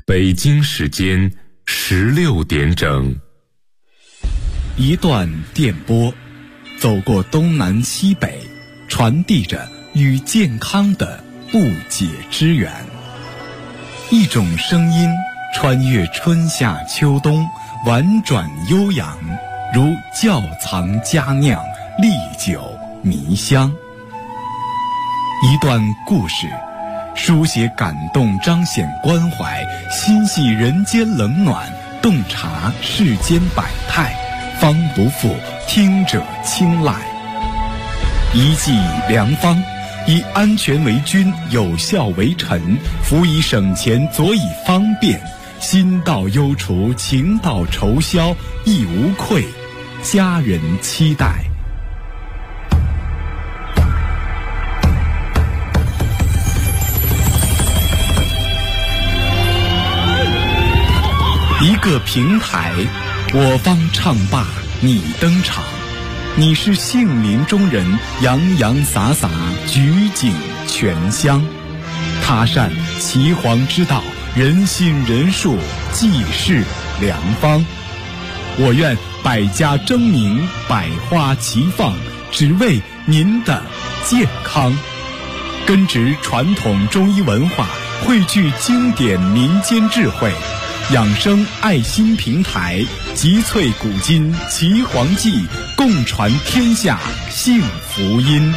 北京时间16点整。 一段电波，走过东南西北，传递着与健康的不解之缘。一种声音穿越春夏秋冬，婉转悠扬，如窖藏佳酿，历久弥香。一段故事，书写感动，彰显关怀，心系人间冷暖，洞察世间百态，方不负听者青睐。一剂良方，以安全为君，有效为臣，辅以省钱，佐以方便，心到忧除，情到愁消，亦无愧，家人期待。一个平台，我方唱罢你登场，你是杏林中人，洋洋洒洒，举景全香。他善岐黄之道，人心人术，济世良方。我愿百家争鸣，百花齐放，只为您的健康。根植传统中医文化，汇聚经典民间智慧，养生爱心平台，集萃古今岐黄记，共传天下幸福音。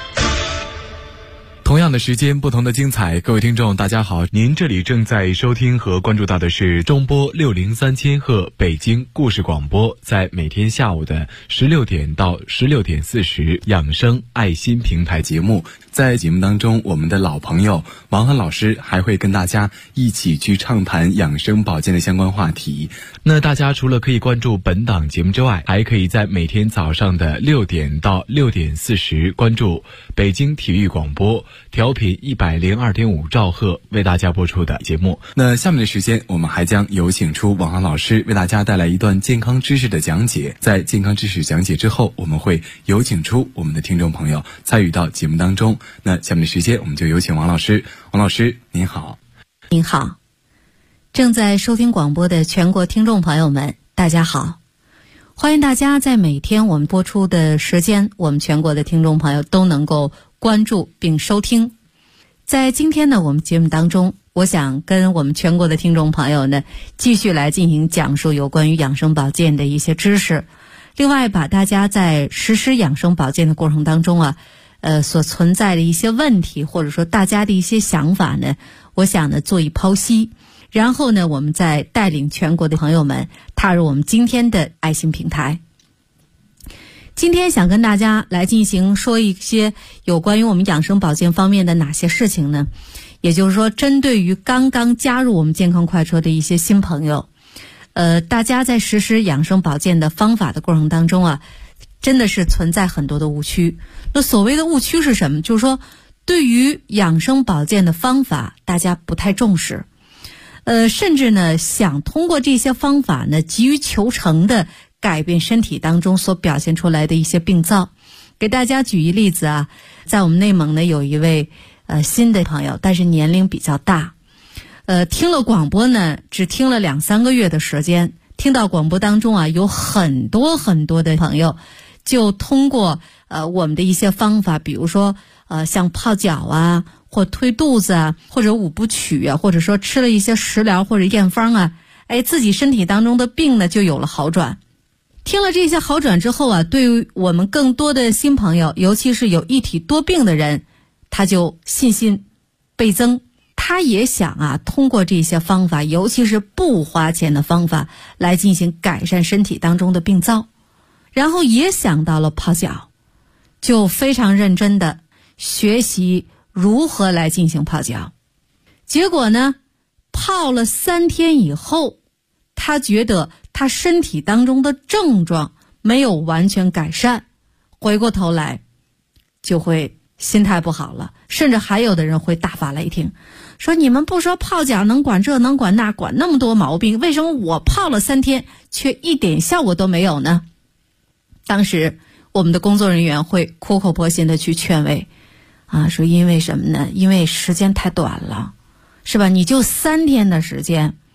同样的时间，不同的精彩。各位听众大家好，您这里正在收听和关注到的是中波603千赫北京故事广播，在每天下午的16点到16点40养生爱心平台节目。在节目当中，我们的老朋友王涵老师还会跟大家一起去畅谈养生保健的相关话题。那大家除了可以关注本档节目之外，还可以在每天早上的6点到6点40关注北京体育广播调频102.5兆赫为大家播出的节目。那下面的时间，我们还将有请出王涵老师为大家带来一段健康知识的讲解。在健康知识讲解之后，我们会有请出我们的听众朋友参与到节目当中。那下面的时间，我们就有请王老师。王老师您好。 您好，正在收听广播的全国听众朋友们大家好，欢迎大家在每天我们播出的时间，我们全国的听众朋友都能够关注并收听。在今天呢，我们节目当中，我想跟我们全国的听众朋友呢继续来进行讲述有关于养生保健的一些知识，另外把大家在实施养生保健的过程当中啊所存在的一些问题，或者说大家的一些想法呢，我想呢做一剖析，然后呢我们再带领全国的朋友们踏入我们今天的爱心平台。今天想跟大家来进行说一些有关于我们养生保健方面的哪些事情呢？也就是说，针对于刚刚加入我们健康快车的一些新朋友，大家在实施养生保健的方法的过程当中啊，真的是存在很多的误区。那所谓的误区是什么？就是说对于养生保健的方法大家不太重视，甚至呢想通过这些方法呢急于求成的改变身体当中所表现出来的一些病灶。给大家举一例子啊，在我们内蒙呢有一位新的朋友，但是年龄比较大，听了广播呢只听了2-3个月的时间，听到广播当中啊有很多很多的朋友就通过我们的一些方法，比如说像泡脚啊，或推肚子啊，或者五部曲啊，或者说吃了一些食疗或者验方啊，自己身体当中的病呢就有了好转。听了这些好转之后啊，对于我们更多的新朋友，尤其是有一体多病的人，他就信心倍增，他也想啊通过这些方法，尤其是不花钱的方法来进行改善身体当中的病灶，然后也想到了泡脚，就非常认真的学习如何来进行泡脚。结果呢，泡了3天以后，他觉得他身体当中的症状没有完全改善，回过头来就会心态不好了，甚至还有的人会大发雷霆，说你们不说泡脚能管这能管那，管那么多毛病，为什么我泡了3天却一点效果都没有呢？当时我们的工作人员会苦口婆心的去劝慰说因为什么呢？因为时间太短了，是吧？你就3天的时间，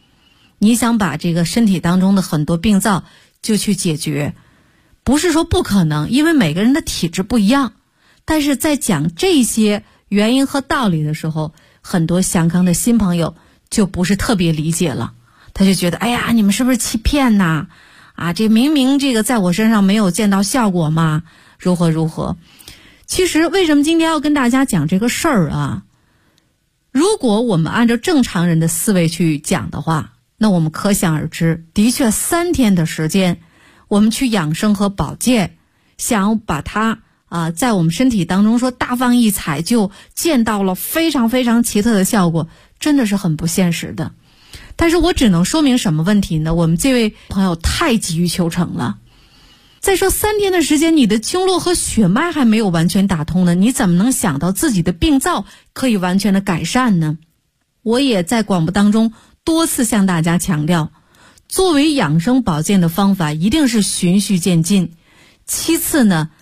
你想把这个身体当中的很多病灶就去解决，不是说不可能，因为每个人的体质不一样。但是在讲这些原因和道理的时候，很多祥康的新朋友就不是特别理解了，他就觉得，哎呀，你们是不是欺骗呐？这明明这个在我身上没有见到效果嘛，如何如何。其实为什么今天要跟大家讲这个事儿啊？如果我们按照正常人的思维去讲的话，那我们可想而知，的确3天的时间我们去养生和保健，想把它在我们身体当中说大放异彩，就见到了非常非常奇特的效果，真的是很不现实的。但是我只能说明什么问题呢？我们这位朋友太急于求成了。再说3天的时间，你的经络和血脉还没有完全打通呢，你怎么能想到自己的病灶可以完全的改善呢？我也在广播当中多次向大家强调，作为养生保健的方法一定是循序渐进。其次呢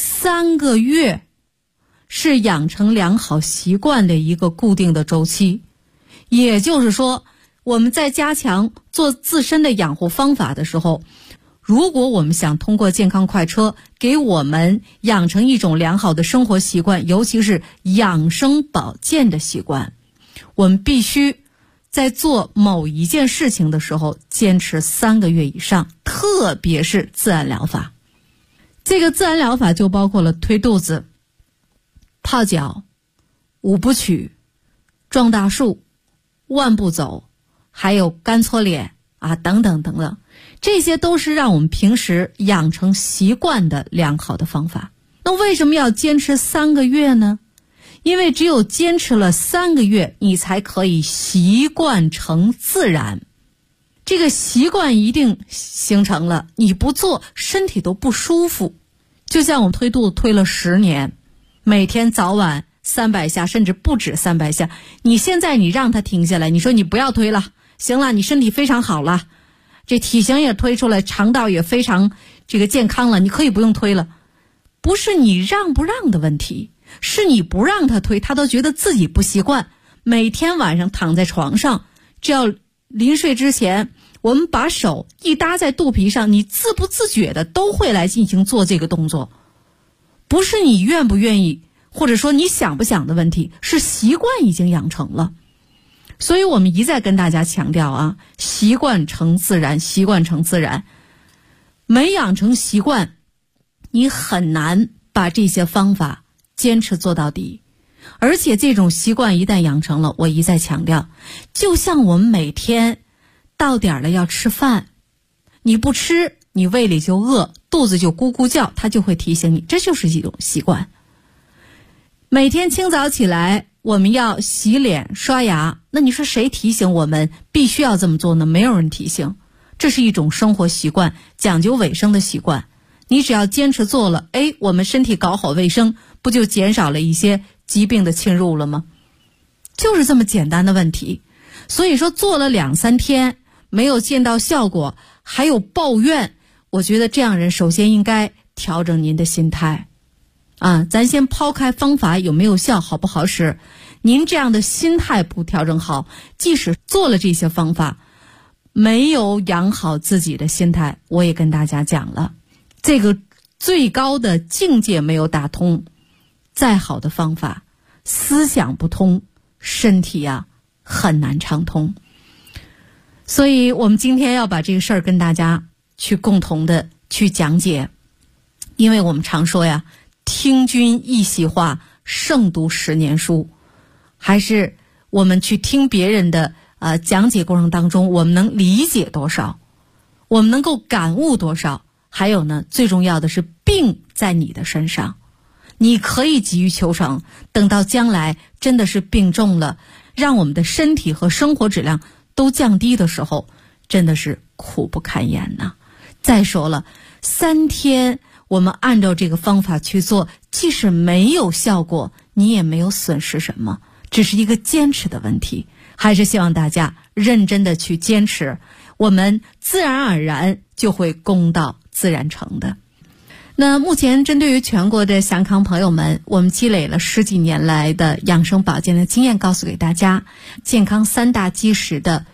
，3个月是养成良好习惯的一个固定的周期。也就是说，我们在加强做自身的养护方法的时候，如果我们想通过健康快车给我们养成一种良好的生活习惯，尤其是养生保健的习惯，我们必须在做某一件事情的时候坚持3个月以上，特别是自然疗法。这个自然疗法就包括了推肚子、泡脚、5部曲、撞大树、万步走，还有干搓脸等等等等，这些都是让我们平时养成习惯的良好的方法。那为什么要坚持3个月呢？因为只有坚持了3个月，你才可以习惯成自然。这个习惯一定形成了，你不做身体都不舒服。就像我们推肚子推了10年，每天早晚300下，甚至不止300下，你现在你让他停下来，你说你不要推了，行了，你身体非常好了，这体型也推出来，肠道也非常健康了，你可以不用推了。不是你让不让的问题，是你不让他推，他都觉得自己不习惯。每天晚上躺在床上，只要临睡之前，我们把手一搭在肚皮上，你自不自觉的都会来进行做这个动作。不是你愿不愿意，或者说你想不想的问题，是习惯已经养成了。所以我们一再跟大家强调习惯成自然，习惯成自然。没养成习惯，你很难把这些方法坚持做到底。而且这种习惯一旦养成了，我一再强调，就像我们每天到点了要吃饭，你不吃，你胃里就饿，肚子就咕咕叫，它就会提醒你，这就是一种习惯。每天清早起来我们要洗脸刷牙，那你说谁提醒我们必须要这么做呢？没有人提醒，这是一种生活习惯，讲究卫生的习惯。你只要坚持做了，我们身体搞好卫生，不就减少了一些疾病的侵入了吗？就是这么简单的问题。所以说做了2-3天没有见到效果还有抱怨，我觉得这样人首先应该调整您的心态咱先抛开方法有没有效，好不好使，您这样的心态不调整好，即使做了这些方法，没有养好自己的心态，我也跟大家讲了，这个最高的境界没有打通，再好的方法，思想不通，身体很难畅通。所以我们今天要把这个事儿跟大家去共同的去讲解。因为我们常说听君一席话，胜读10年书。还是我们去听别人的讲解过程当中，我们能理解多少，我们能够感悟多少。还有呢，最重要的是病在你的身上，你可以急于求成，等到将来真的是病重了，让我们的身体和生活质量都降低的时候，真的是苦不堪言呐。再说了，3天我们按照这个方法去做，即使没有效果，你也没有损失什么，只是一个坚持的问题。还是希望大家认真的去坚持，我们自然而然就会功到自然成的。那目前针对于全国的祥康朋友们，我们积累了10几年来的养生保健的经验，告诉给大家健康3大基石的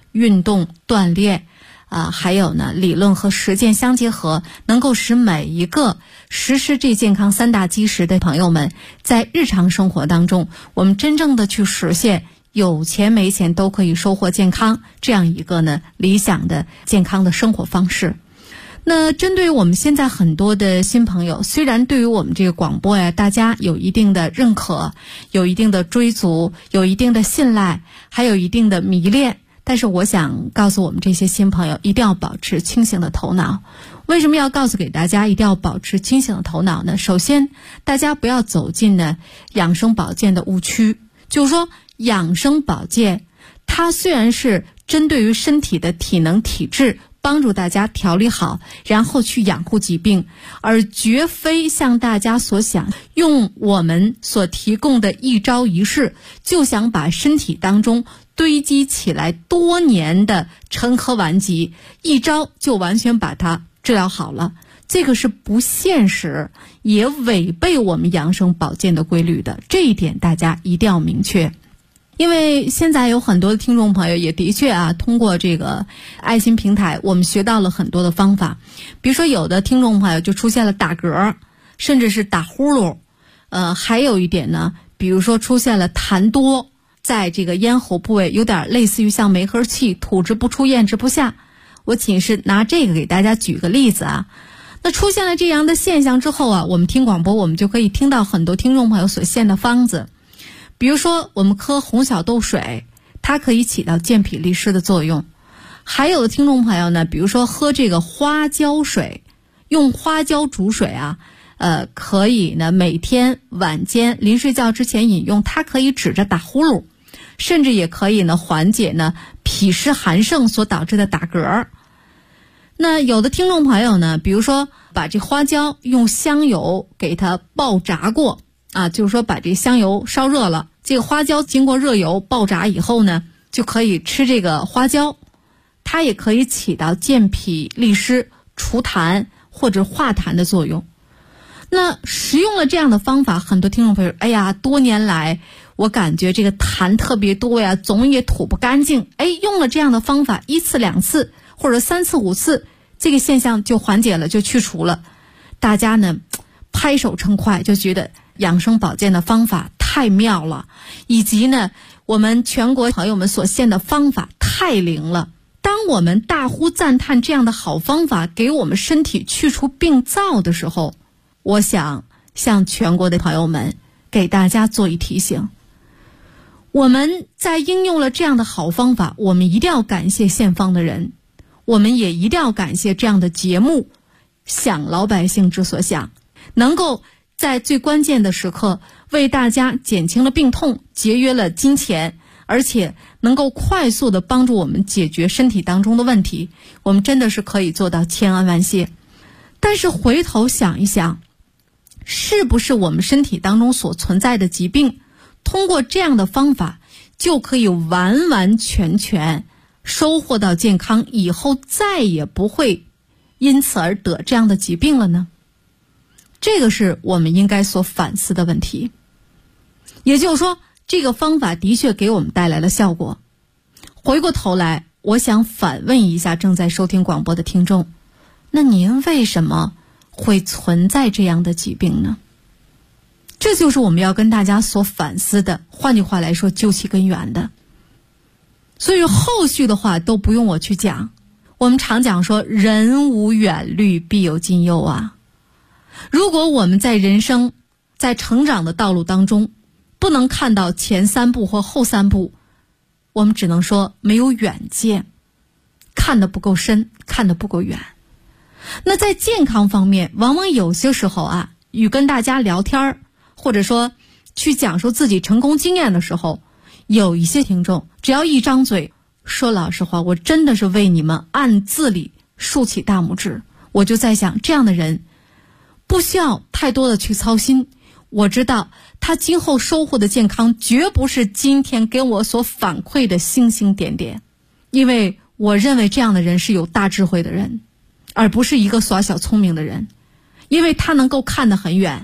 运动锻炼还有呢理论和实践相结合，能够使每一个实施这健康3大基石的朋友们，在日常生活当中，我们真正的去实现有钱没钱都可以收获健康这样一个呢理想的健康的生活方式。那针对于我们现在很多的新朋友，虽然对于我们这个广播呀，大家有一定的认可，有一定的追逐，有一定的信赖，还有一定的迷恋，但是我想告诉我们这些新朋友，一定要保持清醒的头脑。为什么要告诉给大家一定要保持清醒的头脑呢？首先，大家不要走进呢养生保健的误区。就是说，养生保健它虽然是针对于身体的体能体质，帮助大家调理好，然后去养护疾病，而绝非像大家所想，用我们所提供的一招一式，就想把身体当中堆积起来多年的陈疴顽疾，一招就完全把它治疗好了。这个是不现实，也违背我们养生保健的规律的，这一点大家一定要明确。因为现在有很多的听众朋友也的确通过这个爱心平台，我们学到了很多的方法。比如说有的听众朋友就出现了打嗝，甚至是打呼噜，还有一点呢，比如说出现了痰多，在这个咽喉部位有点类似于像梅核气，吐之不出咽之不下。我仅是拿这个给大家举个例子那出现了这样的现象之后我们听广播，我们就可以听到很多听众朋友所献的方子。比如说我们喝红小豆水，它可以起到健脾利湿的作用。还有的听众朋友呢，比如说喝这个花椒水，用花椒煮水可以呢每天晚间临睡觉之前饮用，它可以止着打呼噜，甚至也可以呢缓解呢脾湿寒盛所导致的打嗝。那有的听众朋友呢，比如说把这花椒用香油给它爆炸过就是说把这香油烧热了，这个花椒经过热油爆炸以后呢，就可以吃这个花椒，它也可以起到健脾利湿、除痰或者化痰的作用。那使用了这样的方法，很多听众朋友多年来我感觉这个痰特别多呀，总也吐不干净，用了这样的方法1次2次或者3次5次，这个现象就缓解了，就去除了。大家呢拍手称快，就觉得养生保健的方法太妙了，以及呢我们全国朋友们所献的方法太灵了。当我们大呼赞叹这样的好方法给我们身体去除病灶的时候，我想向全国的朋友们给大家做一提醒，我们在应用了这样的好方法，我们一定要感谢献方的人，我们也一定要感谢这样的节目想老百姓之所想，能够在最关键的时刻为大家减轻了病痛，节约了金钱，而且能够快速的帮助我们解决身体当中的问题，我们真的是可以做到千恩万谢。但是回头想一想，是不是我们身体当中所存在的疾病，通过这样的方法就可以完完全全收获到健康，以后再也不会因此而得这样的疾病了呢？这个是我们应该所反思的问题。也就是说，这个方法的确给我们带来了效果。回过头来，我想反问一下正在收听广播的听众，那您为什么会存在这样的疾病呢？这就是我们要跟大家所反思的，换句话来说，究其根源的。所以后续的话都不用我去讲，我们常讲说人无远虑，必有近忧如果我们在人生在成长的道路当中不能看到前3步或后3步，我们只能说没有远见，看得不够深，看得不够远。那在健康方面，往往有些时候与跟大家聊天或者说去讲述自己成功经验的时候，有一些听众只要一张嘴说老实话，我真的是为你们按字里竖起大拇指。我就在想，这样的人不需要太多的去操心，我知道他今后收获的健康绝不是今天给我所反馈的星星点点，因为我认为这样的人是有大智慧的人，而不是一个耍小聪明的人，因为他能够看得很远，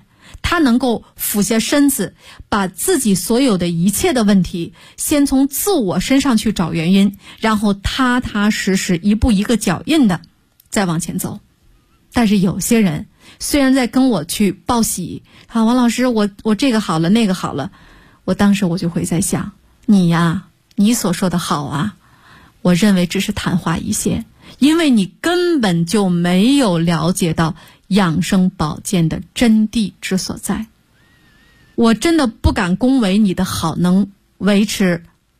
他能够俯下身子，把自己所有的一切的问题先从自我身上去找原因，然后踏踏实实一步一个脚印的再往前走。但是有些人虽然在跟我去报喜，王老师我这个好了那个好了，我当时我就会在想，你呀，你所说的好啊，我认为只是昙花一现，因为你根本就没有了解到养生保健的真谛之所在。我真的不敢恭维你的好能维持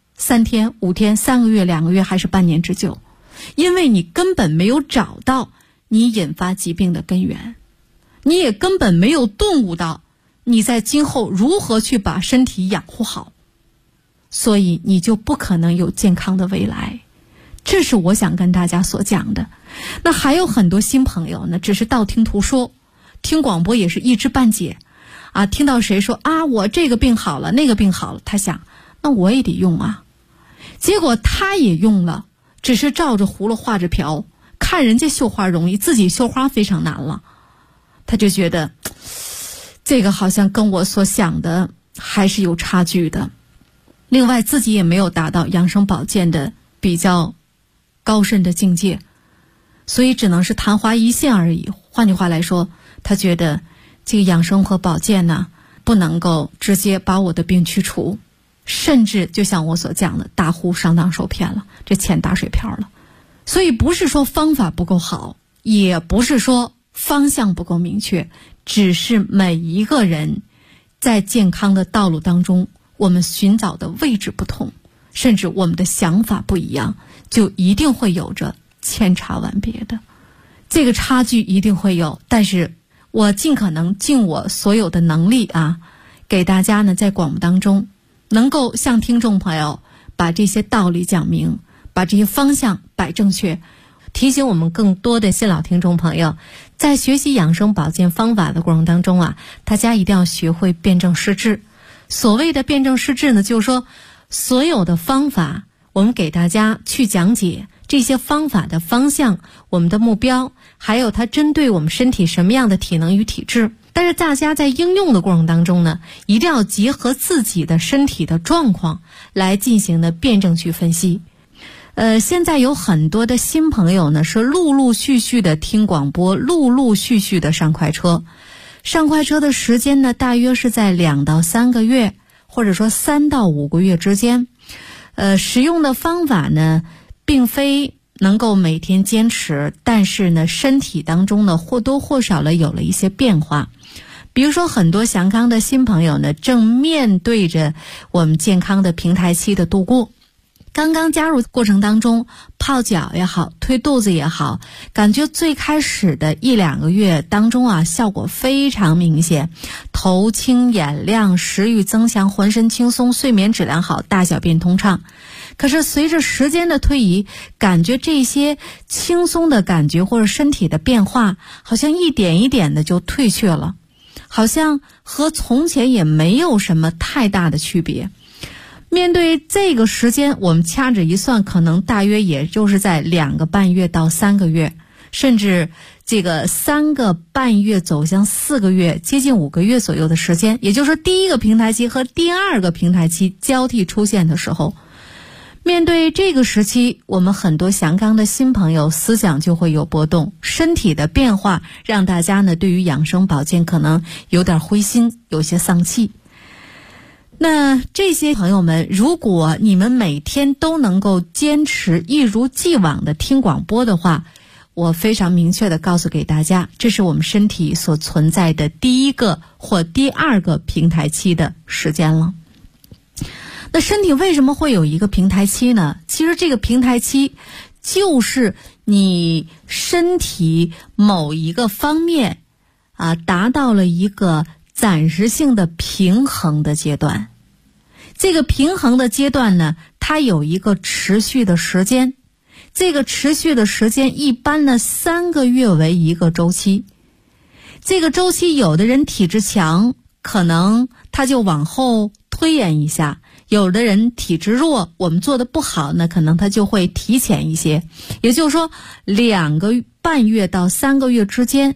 3天、5天、3个月、2个月还是半年之久，因为你根本没有找到你引发疾病的根源，你也根本没有顿悟到你在今后如何去把身体养护好，所以你就不可能有健康的未来。这是我想跟大家所讲的。那还有很多新朋友呢，只是道听途说，听广播也是一知半解啊，听到谁说啊我这个病好了那个病好了，他想那我也得用啊，结果他也用了，只是照着葫芦画着瓢，看人家绣花容易，自己绣花非常难了，他就觉得这个好像跟我所想的还是有差距的。另外自己也没有达到养生保健的比较高深的境界，所以只能是昙花一现而已。换句话来说，他觉得这个养生和保健呢，不能够直接把我的病去除，甚至就像我所讲的，大呼上当受骗了，这钱打水漂了。所以不是说方法不够好，也不是说方向不够明确，只是每一个人在健康的道路当中，我们寻找的位置不同，甚至我们的想法不一样，就一定会有着千差万别的，这个差距一定会有。但是我尽可能尽我所有的能力啊，给大家呢在广播当中能够向听众朋友把这些道理讲明，把这些方向摆正确，提醒我们更多的新老听众朋友，在学习养生保健方法的过程当中啊，大家一定要学会辩证施治。所谓的辩证施治呢，就是说所有的方法我们给大家去讲解这些方法的方向，我们的目标，还有它针对我们身体什么样的体能与体质。但是大家在应用的过程当中呢，一定要结合自己的身体的状况来进行的辩证去分析。现在有很多的新朋友呢，是陆陆续续的听广播，陆陆续续的上快车。上快车的时间呢，大约是在2到3个月，或者说3到5个月之间。使用的方法呢，并非能够每天坚持，但是呢，身体当中呢，或多或少的有了一些变化。比如说很多祥康的新朋友呢，正面对着我们健康的平台期的度过。刚刚加入过程当中，泡脚也好，推肚子也好，感觉最开始的1-2个月当中啊，效果非常明显，头清眼亮，食欲增强，浑身轻松，睡眠质量好，大小便通畅。可是随着时间的推移，感觉这些轻松的感觉或者身体的变化，好像一点一点的就退却了，好像和从前也没有什么太大的区别。面对这个时间，我们掐指一算，可能大约也就是在2个半月到3个月，甚至这个3个半月走向4个月，接近5个月左右的时间，也就是第一个平台期和第二个平台期交替出现的时候。面对这个时期，我们很多祥康的新朋友思想就会有波动，身体的变化让大家呢对于养生保健可能有点灰心，有些丧气。那这些朋友们，如果你们每天都能够坚持一如既往的听广播的话，我非常明确的告诉给大家，这是我们身体所存在的第一个或第二个平台期的时间了。那身体为什么会有一个平台期呢？其实这个平台期就是你身体某一个方面达到了一个暂时性的平衡的阶段。这个平衡的阶段呢，它有一个持续的时间，这个持续的时间一般呢3个月为一个周期。这个周期有的人体质强，可能他就往后推延一下，有的人体质弱，我们做的不好呢，可能他就会提前一些。也就是说2个半月到3个月之间，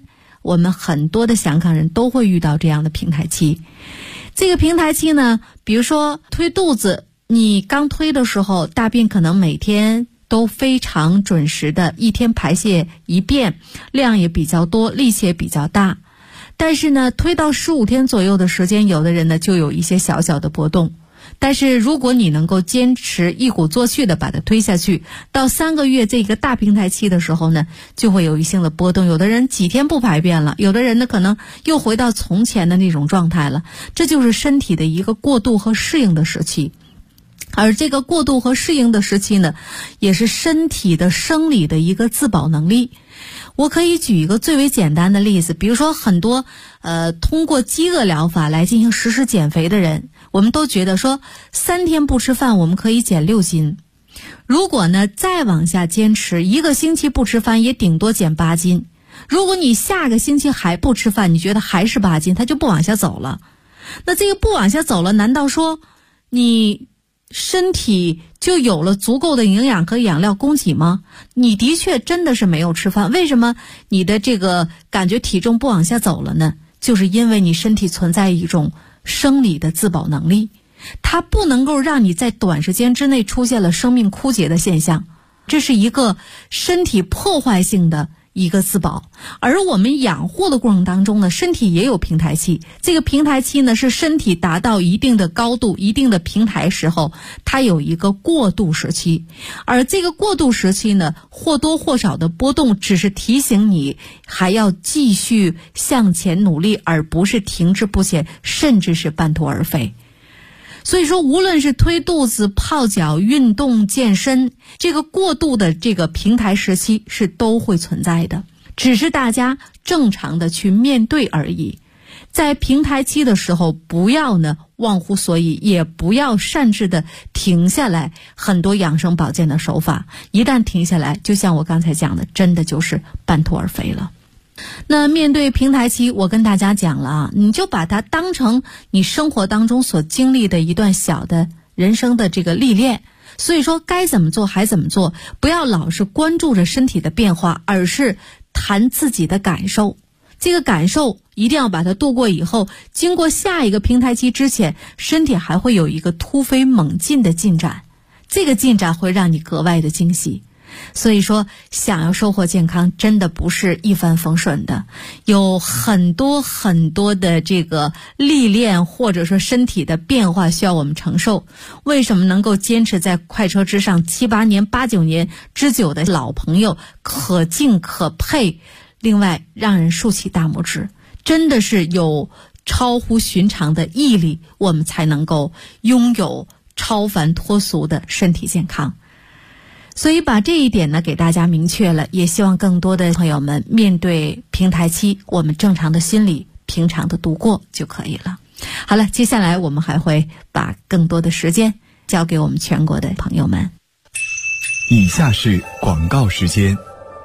我们很多的香港人都会遇到这样的平台期。这个平台期呢，比如说推肚子，你刚推的时候，大便可能每天都非常准时的，一天排泄一遍，量也比较多，力气也比较大。但是呢，推到15天左右的时间，有的人呢就有一些小小的波动。但是如果你能够坚持一鼓作气的把它推下去，到3个月这个大平台期的时候呢，就会有一定的波动。有的人几天不排便了，有的人呢可能又回到从前的那种状态了。这就是身体的一个过渡和适应的时期。而这个过渡和适应的时期呢，也是身体的生理的一个自保能力。我可以举一个最为简单的例子，比如说很多通过饥饿疗法来进行实施减肥的人，我们都觉得说3天不吃饭我们可以减6斤。如果呢再往下坚持1个星期不吃饭，也顶多减8斤。如果你下个星期还不吃饭，你觉得还是8斤，它就不往下走了。那这个不往下走了，难道说你身体就有了足够的营养和养料供给吗？你的确真的是没有吃饭，为什么你的这个感觉体重不往下走了呢？就是因为你身体存在一种生理的自保能力，它不能够让你在短时间之内出现了生命枯竭的现象，这是一个身体破坏性的一个自保。而我们养护的过程当中呢，身体也有平台期，这个平台期呢是身体达到一定的高度、一定的平台时候，它有一个过渡时期。而这个过渡时期呢，或多或少的波动只是提醒你还要继续向前努力，而不是停滞不前，甚至是半途而废。所以说无论是推肚子、泡脚、运动、健身，这个过渡的这个平台时期是都会存在的，只是大家正常的去面对而已。在平台期的时候，不要呢忘乎所以，也不要擅自的停下来很多养生保健的手法，一旦停下来，就像我刚才讲的，真的就是半途而废了。那面对平台期，我跟大家讲了啊，你就把它当成你生活当中所经历的一段小的人生的这个历练。所以说该怎么做还怎么做，不要老是关注着身体的变化，而是谈自己的感受。这个感受一定要把它度过以后，经过下一个平台期之前，身体还会有一个突飞猛进的进展，这个进展会让你格外的惊喜。所以说想要收获健康真的不是一帆风顺的，有很多很多的这个历练或者说身体的变化需要我们承受。为什么能够坚持在快车之上7、8年、8、9年之久的老朋友可敬可佩，另外让人竖起大拇指，真的是有超乎寻常的毅力，我们才能够拥有超凡脱俗的身体健康。所以把这一点呢给大家明确了，也希望更多的朋友们面对平台期，我们正常的心理平常的度过就可以了。好了，接下来我们还会把更多的时间交给我们全国的朋友们。 以下是广告时间。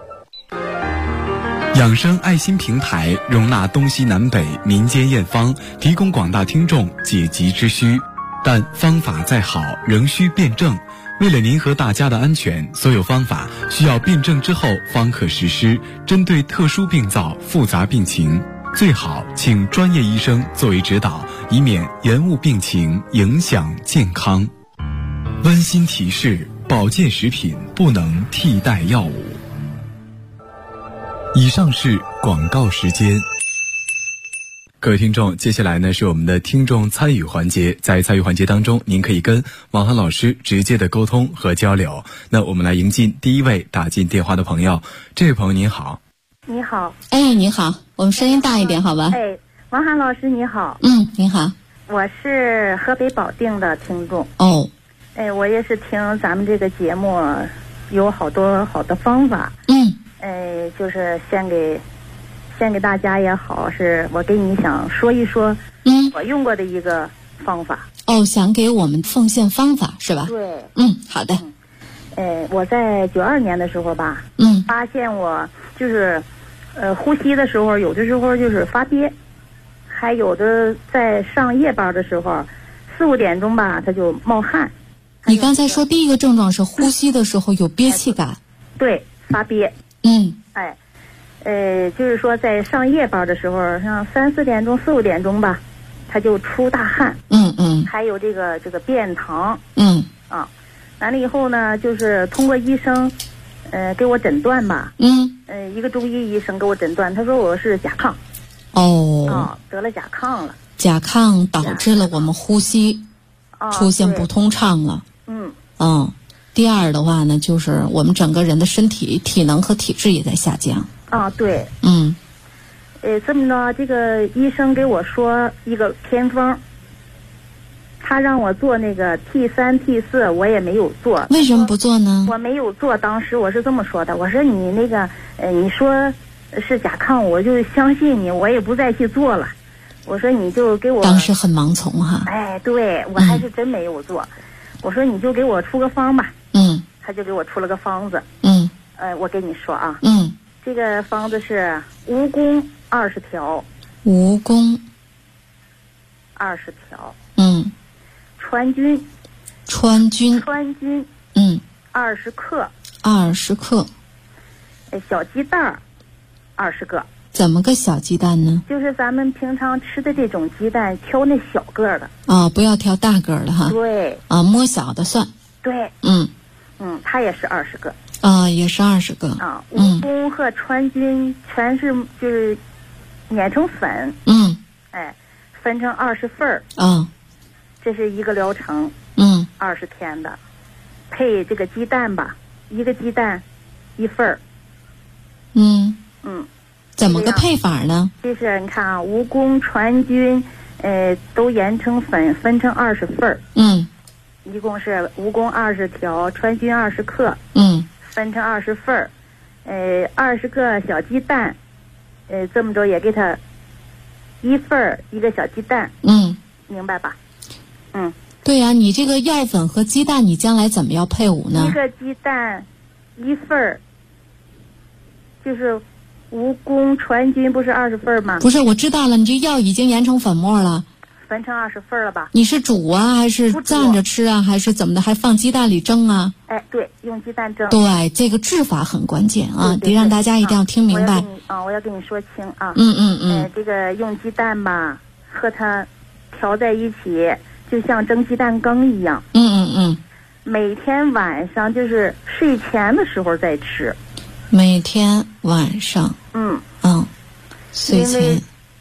养生爱心平台容纳东西南北民间验方，提供广大听众解急之需，但方法再好仍需辩证。为了您和大家的安全，所有方法需要辩证之后方可实施。针对特殊病灶、复杂病情，最好请专业医生作为指导，以免延误病情，影响健康。温馨提示：保健食品不能替代药物。以上是广告时间。各位听众，接下来呢是我们的听众参与环节。在参与环节当中，您可以跟王涵老师直接的沟通和交流。那我们来迎进第一位打进电话的朋友。这位朋友您好。 你好。 哎，你好，我们声音大一点好吧？ 哎，王涵老师你好。 你好。 我是河北保定的听众。 哦。 哎，我也是听咱们这个节目有好多好的方法。哎，就是献给大家也好，是我给你想说一说我用过的一个方法。 哦，想给我们奉献方法是吧？ 对。 好的。 我在92年的时候吧，发现我就是呼吸的时候有的时候就是发憋，还有的在上夜班的时候4、5点钟吧，他就冒汗。 你刚才说第一个症状是呼吸的时候有憋气感。 对，发憋。 就是说在上夜班的时候，像3、4点钟、4、5点钟吧，他就出大汗，还有这个便溏，完了以后呢，就是通过医生，给我诊断吧，一个中医医生给我诊断，他说我是甲亢，得了甲亢了， 甲亢导致了我们呼吸出现不通畅了，第二的话呢，就是我们整个人的身体体能和体质也在下降。 对。这么着，这个医生给我说一个偏方，他让我做那个 T3、T4，我也没有做。 为什么不做呢？ 我没有做，当时我是这么说的，我说你那个，你说是甲亢，我就相信你，我也不再去做了。我说你就给我。当时很盲从哈。 对，我还是真没有做。我说你就给我出个方吧。他就给我出了个方子。我跟你说啊。这个方子是蜈蚣20条。 蜈蚣 20条。川菌。20克。 20克。 小鸡蛋20个。 怎么个小鸡蛋呢？ 就是咱们平常吃的这种鸡蛋，挑那小个的。 不要挑大个的哈。 对。 摸小的算。 对。它也是20个。 也是20个。 蜈蚣和川菌全是就是碾成粉。分成20份儿。这是一个疗程。20天的，配这个鸡蛋吧，一个鸡蛋1份儿。 怎么个配法呢？ 就是你看啊，蜈蚣、川菌，都研成粉，分成20份儿。一共是蜈蚣20条，川菌20克。分成20份儿。20个小鸡蛋，这么着也给它1份儿一个小鸡蛋。明白吧？ 对呀，你这个药粉和鸡蛋，你将来怎么要配伍呢？ 一个鸡蛋1份儿，就是蜈蚣、川菌不是20份吗？ 不是，我知道了，你这药已经研成粉末了。 分成20份了吧？ 你是煮啊，还是蘸着吃啊，还是怎么的？还放鸡蛋里蒸啊？ 对，用鸡蛋蒸。 对，这个制法很关键啊，得让大家一定要听明白。 我要跟你说清啊。这个用鸡蛋吧，和它调在一起，就像蒸鸡蛋羹一样。每天晚上就是睡前的时候再吃。 每天晚上。睡前。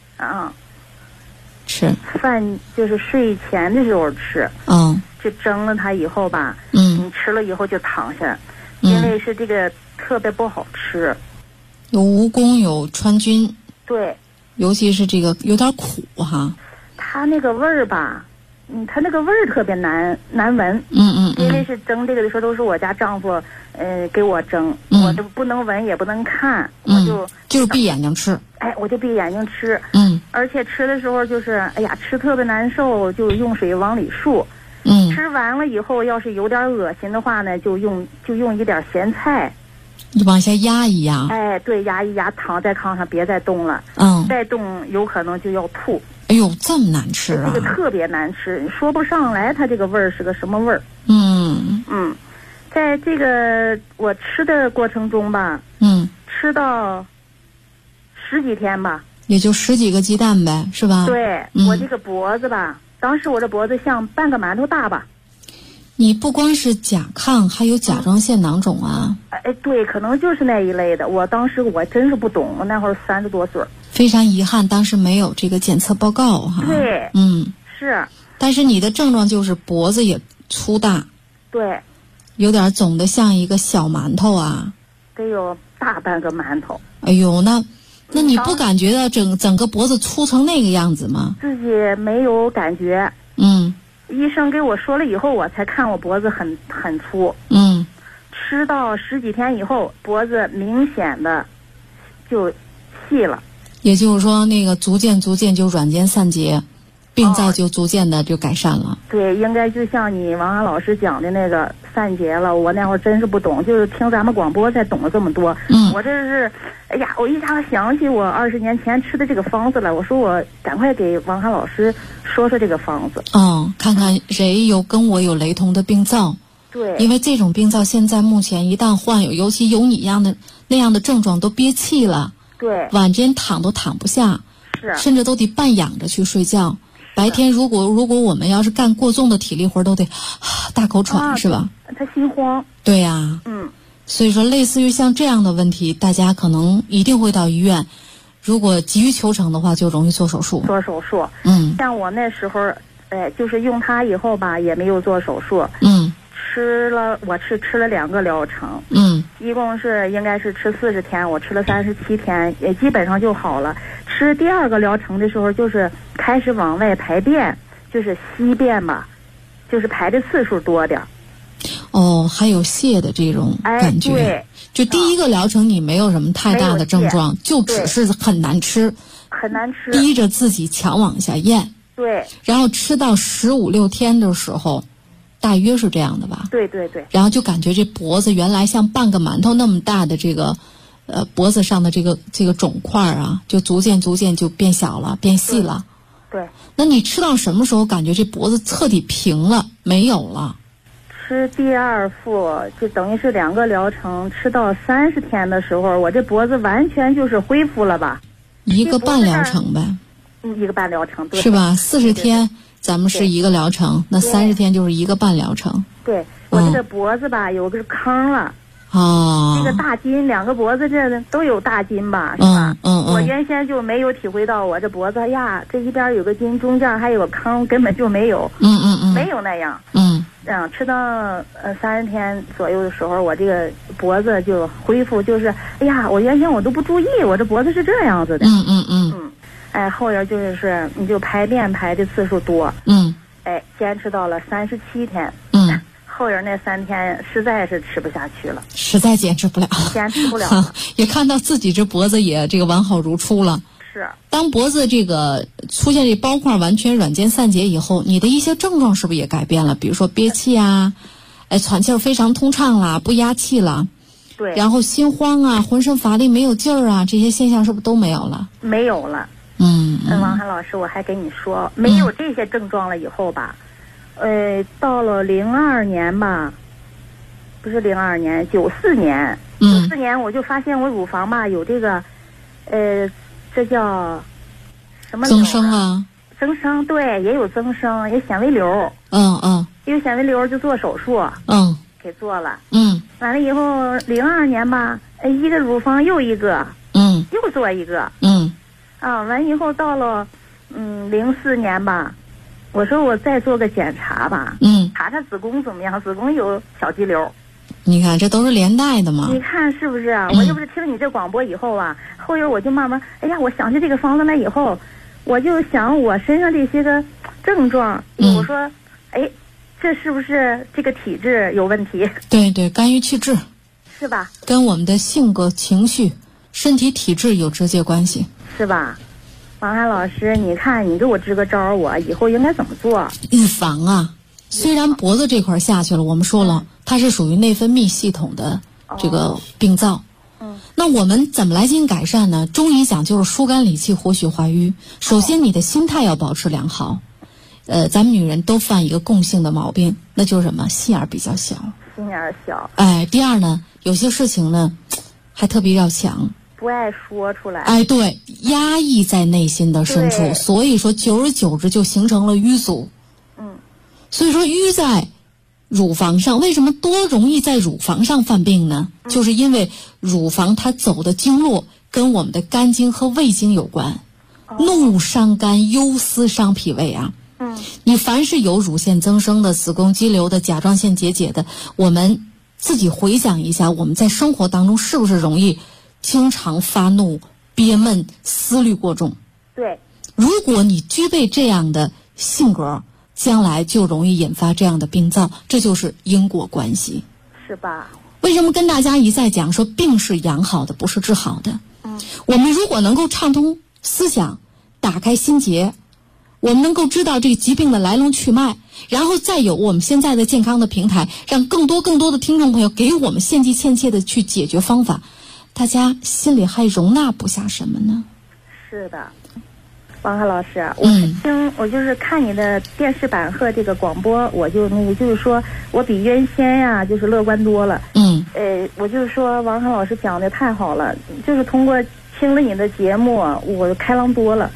吃饭就是睡前的时候吃。就蒸了它以后吧，你吃了以后就躺下，因为是这个特别不好吃。 有蜈蚣，有川菌。 对。 尤其是这个有点苦哈。 它那个味儿吧，它那个味儿特别难闻。因为是蒸这个的时候都是我家丈夫给我蒸，我都不能闻也不能看，我就闭眼睛吃。 我就闭眼睛吃。而且吃的时候就是吃特别难受，就用水往里漱。吃完了以后，要是有点恶心的话呢，就用一点咸菜， 你往下压一压。 对，压一压，躺在炕上，别再动了。再动有可能就要吐。 哎呦，这么难吃啊！ 这个特别难吃，说不上来它这个味儿是个什么味儿。在这个我吃的过程中吧，吃到10几天吧， 也就10几个鸡蛋呗，是吧？ 对，我这个脖子吧，当时我这脖子像半个馒头大吧。 你不光是甲亢，还有甲状腺囊肿啊。 对，可能就是那一类的。我当时我真是不懂，我那会儿30多岁。 非常遗憾，当时没有这个检测报告哈。 对，是。 但是你的症状就是脖子也粗大。 对。 有点肿得像一个小馒头啊。 得有大半个馒头。 哎呦，那你不感觉到整个脖子粗成那个样子吗？ 自己没有感觉。医生给我说了以后，我才看我脖子很粗。吃到10几天以后，脖子明显的就细了。 也就是说，那个逐渐就软坚散结，病灶就逐渐的就改善了。 对，应该就像你王安老师讲的那个散结了。我那会儿真是不懂，就是听咱们广播才懂了这么多。我这是，我一下子想起我20年前吃的这个方子了。我说我赶快给王安老师说这个方子。看看谁跟我有雷同的病灶。 对， 因为这种病灶现在目前一旦患有，尤其有你那样的症状，都憋气了。 对， 晚间躺都躺不下， 是， 甚至都得半仰着去睡觉。白天如果我们要是干过重的体力活，都得大口喘，是吧？ 他心慌。 对呀，所以说类似于像这样的问题，大家可能一定会到医院。如果急于求成的话，就容易做手术。 像我那时候，就是用它以后吧，也没有做手术。吃了2个疗程。一共应该是吃40天，我吃了37天，也基本上就好了。吃第2个疗程的时候，就是开始往外排便，就是稀便吧，就是排的次数多点。 还有泻的这种感觉。 对。 就第1个疗程你没有什么太大的症状，就只是很难吃，逼着自己强往下咽。 对。 然后吃到15、16天的时候，大约是这样的吧？ 对。 然后就感觉这脖子原来像半个馒头那么大的这个，脖子上的这个肿块啊，就逐渐就变小了，变细了。 对。 那你吃到什么时候感觉这脖子彻底平了，没有了？ 吃第2副，就等于是2个疗程，吃到30天的时候，我这脖子完全就是恢复了吧？1个半疗程呗。1个半疗程，对。 是吧？40天咱们是1个疗程，那30天就是1个半疗程。 对，我这个脖子吧，有个坑了。这个大筋，2个脖子这都有大筋吧，是吧？我原先就没有体会到我这脖子呀，这一边有个筋，中间还有个坑，根本就没有。没有那样。吃到30天左右的时候，我这个脖子就恢复，就是哎呀，我原先我都不注意，我这脖子是这样子的。后边就是你就排便排的次数多。坚持到了37天。后边那3天实在是吃不下去了， 实在坚持不了，也看到自己这脖子也这个完好如初了。 是。 当脖子这个出现这包块完全软坚散结以后，你的一些症状是不是也改变了？比如说憋气啊，喘气儿非常通畅啦，不压气了。 对。 然后心慌啊，浑身乏力没有劲儿啊，这些现象是不是都没有了？ 没有了。王涵老师，我还跟你说，没有这些症状了以后吧。到了02年吧，不是02年，94年，94年我就发现我乳房吧有这个，这叫什么增生啊？ 增生，对，也有增生，也显微瘤。有显微瘤就做手术。给做了。完了以后，02年吧，一个乳房又一个。又做一个。完以后到了04年吧。我说我再做个检查吧，查查子宫怎么样？子宫有小肌瘤。 你看这都是连带的嘛。 你看是不是啊？我这不是听你这广播以后啊，后边我就慢慢，哎呀，我想起这个方子来以后，我就想我身上这些个症状，我说，这是不是这个体质有问题？ 对，肝郁气滞， 是吧？ 跟我们的性格、情绪、身体体质有直接关系， 是吧？王涵老师，你看你给我支个招，我以后应该怎么做？ 预防啊！虽然脖子这块下去了，我们说了，它是属于内分泌系统的这个病灶。那我们怎么来进行改善呢？中医讲就是疏肝理气、活血化瘀。首先，你的心态要保持良好。咱们女人都犯一个共性的毛病，那就是什么？心眼比较小。 心眼小。 第二呢，有些事情呢，还特别要强。 不爱说出来。 对，压抑在内心的深处，所以说久而久之就形成了瘀阻。所以说瘀在乳房上，为什么多容易在乳房上犯病呢？就是因为乳房它走的经络跟我们的肝经和胃经有关。怒伤肝，忧思伤脾胃啊。你凡是有乳腺增生的、子宫肌瘤的、甲状腺结节的，我们自己回想一下，我们在生活当中是不是容易经常发怒、憋闷、思虑过重？ 对。 如果你具备这样的性格，将来就容易引发这样的病灶，这就是因果关系， 是吧？ 为什么跟大家一再讲说病是养好的，不是治好的？我们如果能够畅通思想，打开心结，我们能够知道这个疾病的来龙去脉，然后再有我们现在的健康的平台，让更多的听众朋友给我们献计献切的去解决方法，大家心里还容纳不下什么呢？ 是的。王涵老师，我就是看你的电视版和这个广播，我就就是说我比原先呀就是乐观多了。我就是说王涵老师讲的太好了，就是通过听了你的节目，我开朗多了。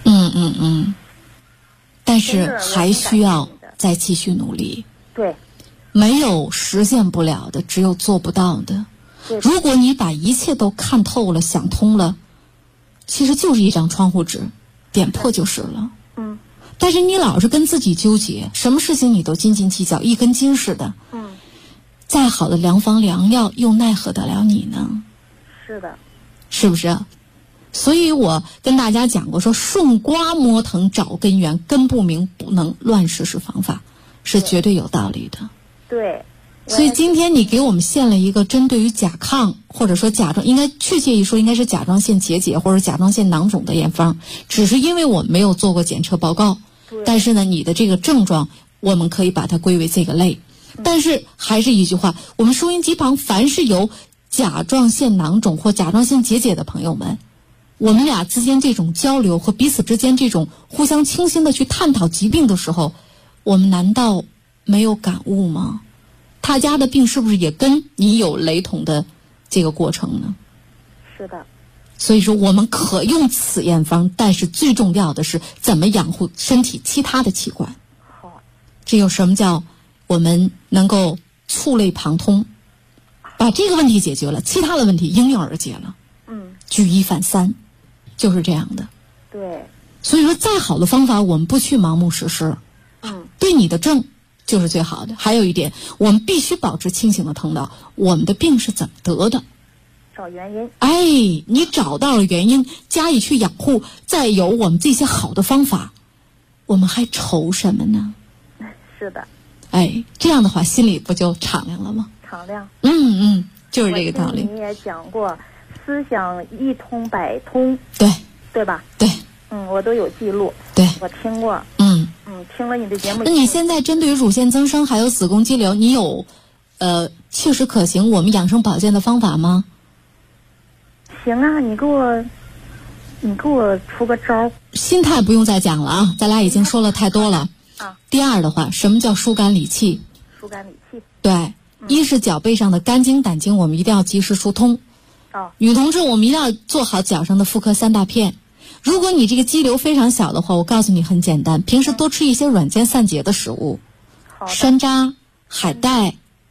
但是还需要再继续努力。 对， 没有实现不了的，只有做不到的。如果你把一切都看透了、想通了，其实就是一张窗户纸，点破就是了。但是你老是跟自己纠结，什么事情你都斤斤计较，一根筋似的。再好的良方良药，又奈何得了你呢？ 是的， 是不是？所以我跟大家讲过，说顺瓜摸藤找根源，根不明不能乱实施方法，是绝对有道理的。 对。 所以今天你给我们献了一个针对于甲亢，或者说甲状，应该确切一说应该是甲状腺结节或者甲状腺囊肿的验方，只是因为我们没有做过检测报告，但是呢，你的这个症状我们可以把它归为这个类。但是还是一句话，我们收音机旁凡是有甲状腺囊肿或甲状腺结节的朋友们，我们俩之间这种交流和彼此之间这种互相倾心的去探讨疾病的时候，我们难道没有感悟吗？他家的病是不是也跟你有雷同的这个过程呢？ 是的。 所以说我们可用此验方，但是最重要的是怎么养护身体其他的器官。 好， 这有什么叫我们能够触类旁通，把这个问题解决了，其他的问题应运而解了。举一反三，就是这样的。 对。 所以说再好的方法我们不去盲目实施。对你的症就是最好的。还有一点，我们必须保持清醒的头脑，我们的病是怎么得的， 找原因。 你找到了原因，加以去养护，再有我们这些好的方法，我们还愁什么呢？ 是的。 这样的话心里不就敞亮了吗？ 敞亮。 就是这个道理。 你也讲过，思想一通百通。对吧？ 对。 我都有记录。 对。 我听过。听了你的节目。 那你现在针对于乳腺增生还有子宫肌瘤，你有切实可行我们养生保健的方法吗？ 行啊，你给我出个招。 心态不用再讲了啊，咱俩已经说了太多了。第二的话，什么叫疏肝理气？ 疏肝理气。 对，一是脚背上的肝经胆经我们一定要及时疏通。女同志我们一定要做好脚上的妇科3大片。如果你这个肌瘤非常小的话，我告诉你很简单，平时多吃一些软坚散结的食物，山楂、海带，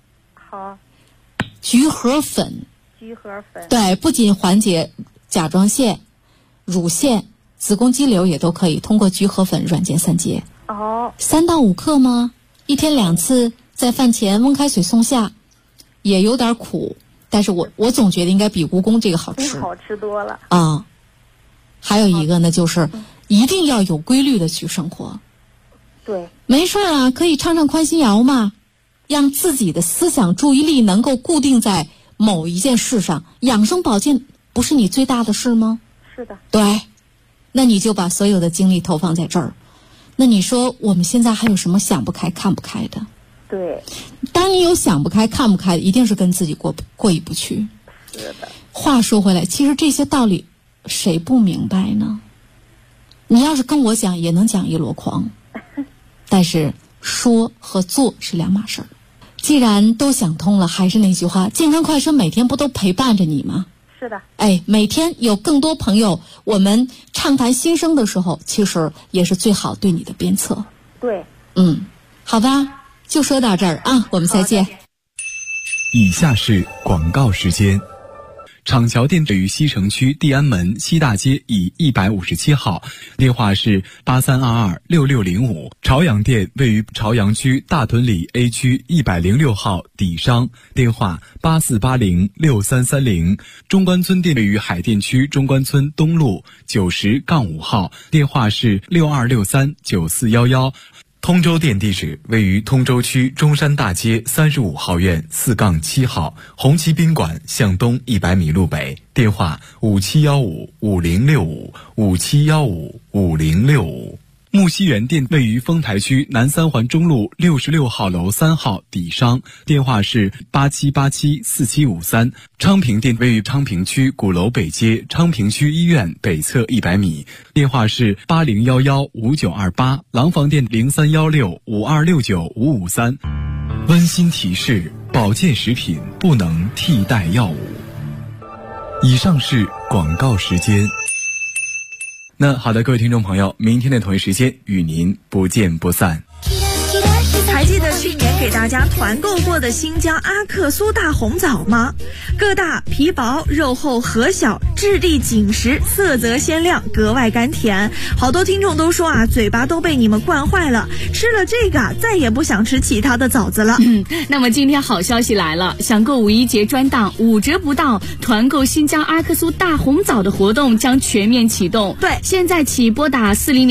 菊核粉。对，不仅缓解甲状腺、乳腺、子宫肌瘤也都可以通过菊核粉软坚散结。3到5克吗？一天2次，在饭前温开水送下，也有点苦，但是我总觉得应该比蜈蚣这个好吃。 好吃多了。 还有一个呢，就是一定要有规律的去生活。 对。 没事啊，可以唱唱宽心谣嘛，让自己的思想注意力能够固定在某一件事上。养生保健不是你最大的事吗？ 是的。 对。那你就把所有的精力投放在这儿。那你说我们现在还有什么想不开看不开的？ 对。 当你有想不开看不开，一定是跟自己过意不去。 是的。 话说回来，其实这些道理谁不明白呢？你要是跟我讲也能讲一箩筐，但是说和做是两码事儿。既然都想通了，还是那句话，健康快车每天不都陪伴着你吗？ 是的。 每天有更多朋友我们畅谈心声的时候，其实也是最好对你的鞭策。 对。 好吧，就说到这儿啊，我们再见。 以下是广告时间。厂桥店位于西城区地安门西大街以157号，电话是83226605。朝阳店位于朝阳区大屯里 A 区106号底商，电话84806330。中关村店位于海淀区中关村东路90-5号，电话是62639411。通州店地址位于通州区中山大街35号院4-7号，红旗宾馆向东100米路北，电话57155065，57155065。木樨园店位于丰台区南三环中路66号楼3号底商，电话是87874753。昌平店位于昌平区鼓楼北街昌平区医院北侧100米，电话是80115928。廊坊店031652695553。温馨提示：保健食品不能替代药物。以上是广告时间。 那好的，各位听众朋友，明天的同一时间与您不见不散。 还记得去年给大家团购过的新疆阿克苏大红枣吗？个大皮薄，肉厚核小，质地紧实，色泽鲜亮，格外甘甜。好多听众都说啊，嘴巴都被你们惯坏了，吃了这个再也不想吃其他的枣子了。 那么今天好消息来了，享购五一节专档5折不到，团购新疆阿克苏大红枣的活动将全面启动。 对， 现在起拨打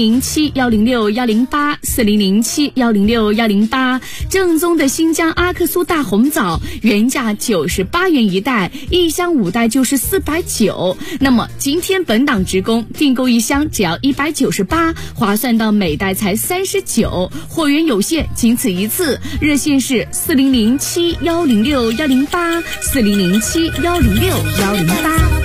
4007-106-108，4007-106-108，正宗的新疆阿克苏大红枣，原价98元一袋，一箱5袋就是490。那么今天本档直供，订购一箱只要198，划算到每袋才39，货源有限，仅此一次。热线是4007-106-108，4007-106-108。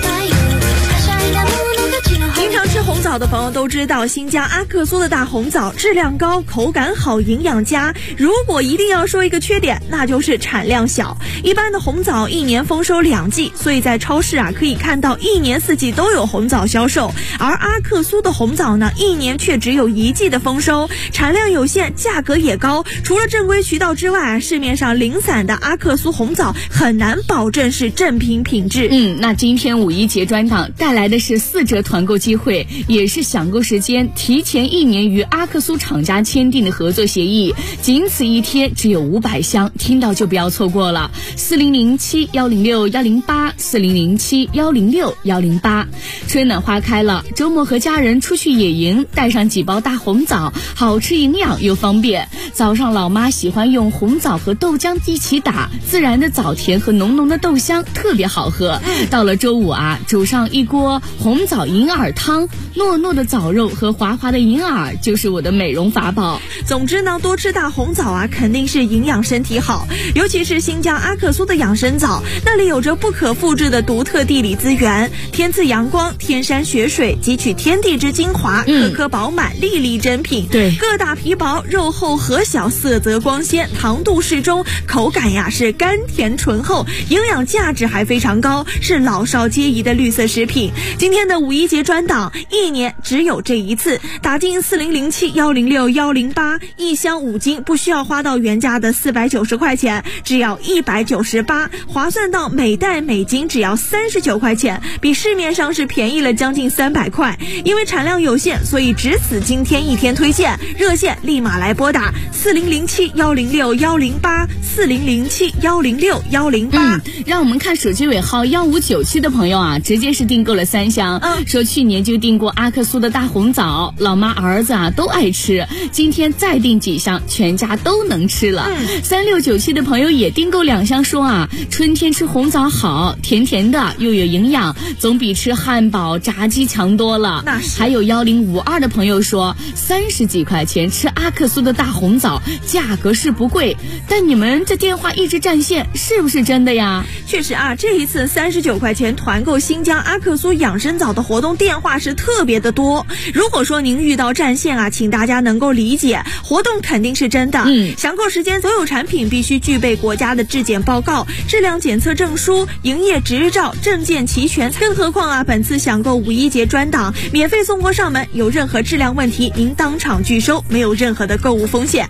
经常吃红枣的朋友都知道，新疆阿克苏的大红枣质量高，口感好，营养佳。如果一定要说一个缺点，那就是产量小。一般的红枣一年丰收2季，所以在超市可以看到1年4季都有红枣销售。而阿克苏的红枣呢，1年却只有1季的丰收，产量有限，价格也高。除了正规渠道之外，市面上零散的阿克苏红枣很难保证是正品品质。 那今天五一节专档带来的是4折团购机会，也是享购时间提前1年与阿克苏厂家签订的合作协议，仅此一天只有500箱，听到就不要错过了。4007-106-108，4007-106-108。春暖花开了，周末和家人出去野营，带上几包大红枣，好吃营养又方便。早上老妈喜欢用红枣和豆浆一起打，自然的枣甜和浓浓的豆香特别好喝。到了周五煮上一锅红枣银耳汤，糯糯的枣肉和滑滑的银耳就是我的美容法宝。 总之呢，多吃大红枣肯定是营养身体好。尤其是新疆阿克苏的养生枣，那里有着不可复制的独特地理资源，天赐阳光，天山雪水，汲取天地之精华，颗颗饱满，粒粒珍品。 对， 个大皮薄，肉厚核小，色泽光鲜，糖度适中，口感是甘甜醇厚，营养价值还非常高，是老少皆宜的绿色食品。今天的五一节专档，1年只有这一次，打进4007-106-108，一箱5斤，不需要花到原价的490块钱，只要198，划算到每袋每斤只要39块钱，比市面上是便宜了将近300块。因为产量有限，所以只此今天一天推荐，热线立马来拨打4007-106-108，4007-106-108。 让我们看手机尾号1597的朋友直接是订购了3箱，说去年就订过阿克苏的大红枣，老妈儿子都爱吃，今天再订几箱，全家都能吃了。3697的朋友也订购2箱，说春天吃红枣好，甜甜的又有营养，总比吃汉堡炸鸡强多了。还有1052的朋友说30几块钱吃阿克苏的大红枣，价格是不贵，但你们这电话一直占线，是不是真的呀？ 确实这一次39块钱团购新疆阿克苏养生枣的活动电话是特别的多。如果说您遇到占线请大家能够理解，活动肯定是真的。享购时间所有产品必须具备国家的质检报告、质量检测证书、营业执照、证件齐全。更何况本次享购五一节专档免费送货上门，有任何质量问题您当场拒收，没有任何的购物风险。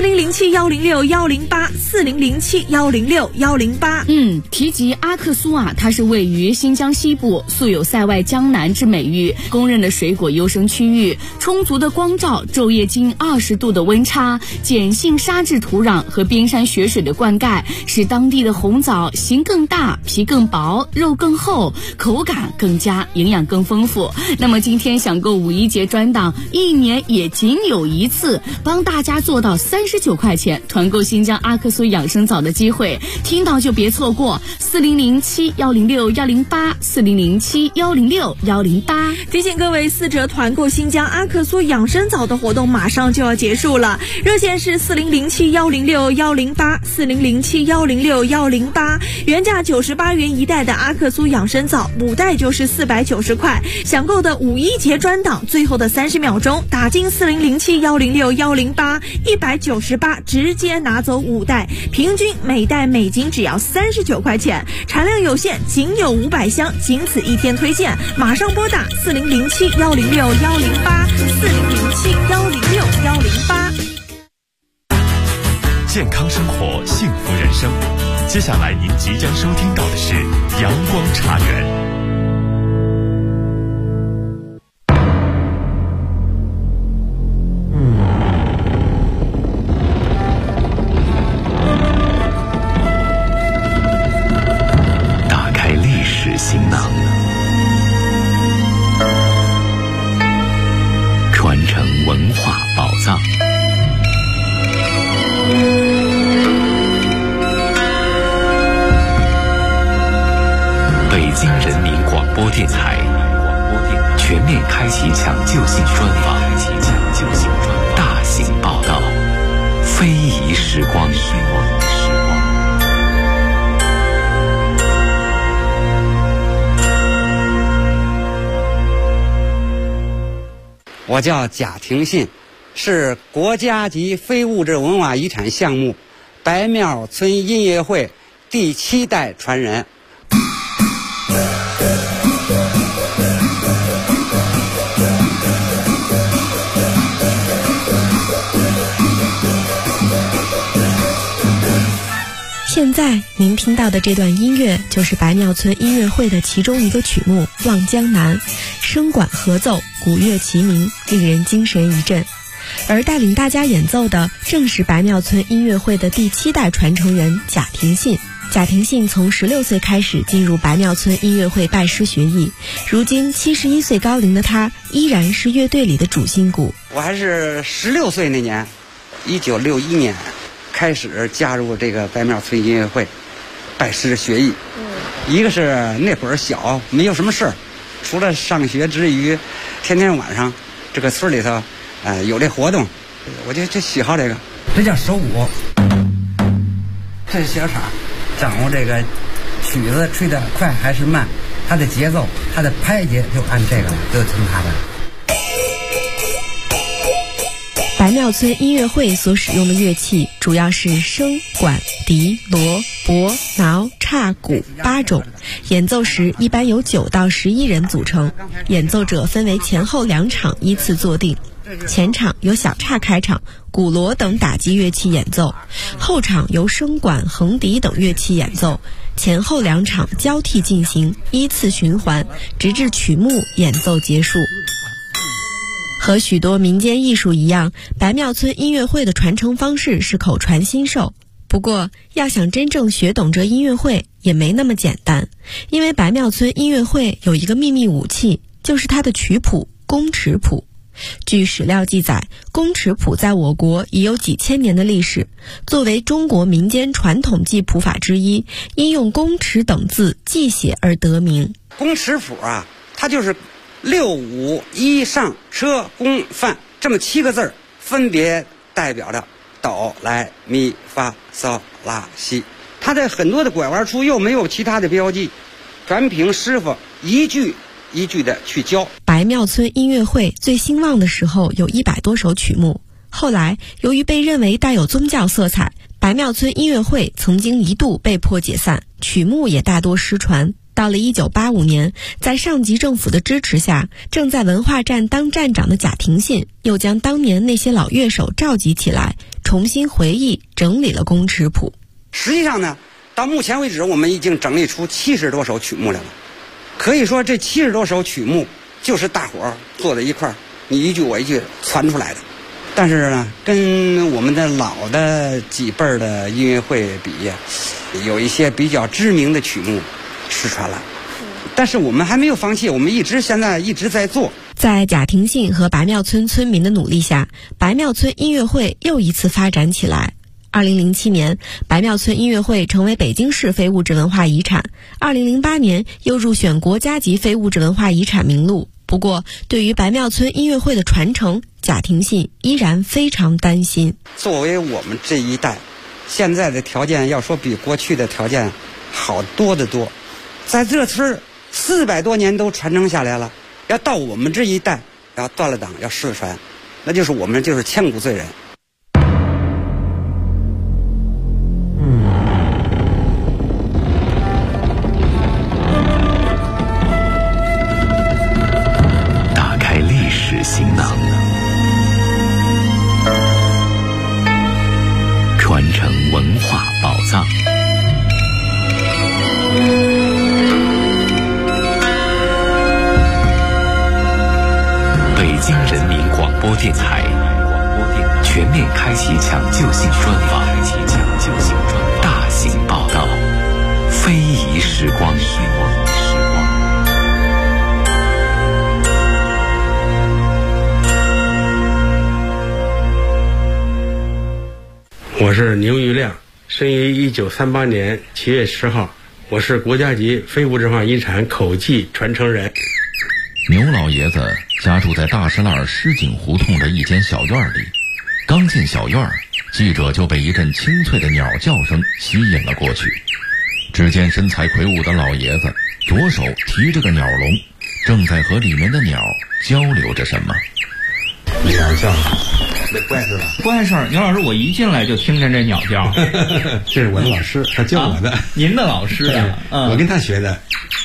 4007-106-108，4007-106-108。提及阿克苏它是位于新疆西部，素有塞外江南之美誉，公认的水果优生区域，充足的光照，昼夜近20度的温差，碱性沙质土壤和边山雪水的灌溉，使当地的红枣形更大，皮更薄，肉更厚，口感更佳，营养更丰富。那么今天享购五一节专档，1年也仅有一次，帮大家做到39块钱团购新疆阿克苏养生枣的机会，听到就别错过。4007-106-108，4007-106-108。 提醒各位，4折团购新疆阿克苏养生枣的活动马上就要结束了，热线是4007-106-108，4007-106-108。原价98元一袋的阿克苏养生枣，5袋就是490块。享购的五一节专档，最后的30秒钟，打进4007-106-108，198，直接拿走5袋，平均每袋每斤只要39块钱，产量有限，仅有500箱，仅此一天推荐，马上拨打4007 4007-106-108，4007-106-108。 健康生活，幸福人生。接下来您即将收听到的是阳光茶园。打开历史行囊，传承文化宝藏。北京人民广播电台全面开启抢救性专访，大型报道，非遗时光。 我叫贾廷信，是国家级非物质文化遗产项目白庙村音乐会第7代传人。 现在您听到的这段音乐就是白庙村音乐会的其中一个曲目《望江南》，声管合奏，鼓乐齐鸣，令人精神一振。而带领大家演奏的正是白庙村音乐会的第7代传承人贾廷信。贾廷信从16岁开始进入白庙村音乐会拜师学艺，如今71岁高龄的他依然是乐队里的主心骨。 我还是16岁那年，1961年开始加入这个白庙村音乐会，拜师学艺。一个是那会儿小，没有什么事儿，除了上学之余，天天晚上这个村里头，有这活动，我就喜好这个。这叫手鼓，这是小场，掌握这个曲子吹得快还是慢，它的节奏，它的拍节就按这个，就听它的。 白庙村音乐会所使用的乐器主要是笙、管、笛、锣、钹、挠、叉、鼓8种，演奏时一般由9到11人组成，演奏者分为前后2场依次坐定。前场由小叉开场，鼓锣等打击乐器演奏，后场由笙管、横笛等乐器演奏，前后2场交替进行，依次循环，直至曲目演奏结束。和许多民间艺术一样，白庙村音乐会的传承方式是口传心授。不过，要想真正学懂这音乐会也没那么简单，因为白庙村音乐会有一个秘密武器，就是它的曲谱宫尺谱。据史料记载，宫尺谱在我国已有几千年的历史，作为中国民间传统记谱法之一，因用宫尺等字记写而得名。 宫尺谱啊，它就是6、5、1上车宫范这么7个字，分别代表着哆来咪发嗦拉西。它在很多的拐弯处又没有其他的标记，全凭师傅一句一句的去教。 白庙村音乐会最兴旺的时候有100多首曲目，后来由于被认为带有宗教色彩，白庙村音乐会曾经一度被迫解散，曲目也大多失传。到了1985年，在上级政府的支持下，正在文化站当站长的贾廷信又将当年那些老乐手召集起来，重新回忆整理了宫尺谱。 实际上呢，到目前为止我们已经整理出70多首曲目来了。可以说这70多首曲目就是大伙儿坐在一块儿，你一句我一句传出来的。但是呢，跟我们的老的几辈儿的音乐会比，有一些比较知名的曲目失传了，但是我们还没有放弃，我们现在一直在做。 在贾廷信和白庙村村民的努力下，白庙村音乐会又一次发展起来。2007年，白庙村音乐会成为北京市非物质文化遗产，2008年又入选国家级非物质文化遗产名录。不过，对于白庙村音乐会的传承，贾廷信依然非常担心。 作为我们这一代，现在的条件要说比过去的条件好多得多，在这村400多年都传承下来了，要到我们这一代要断了档要失传，那就是我们就是千古罪人。 打电台，全面开启抢救性专访，大型报道，非遗时光。 我是牛玉亮，生于1938年7月10号，我是国家级非物质文化遗产口技传承人。 牛老爷子家住在大石栏狮井胡同的一间小院里，刚进小院，记者就被一阵清脆的鸟叫声吸引了过去。只见身材魁梧的老爷子左手提着个鸟笼，正在和里面的鸟交流着什么。 鸟叫，这怪事吧？ 怪事儿，牛老师，我一进来就听见这鸟叫。 这是我的老师，他教我的。 您的老师啊？ 我跟他学的。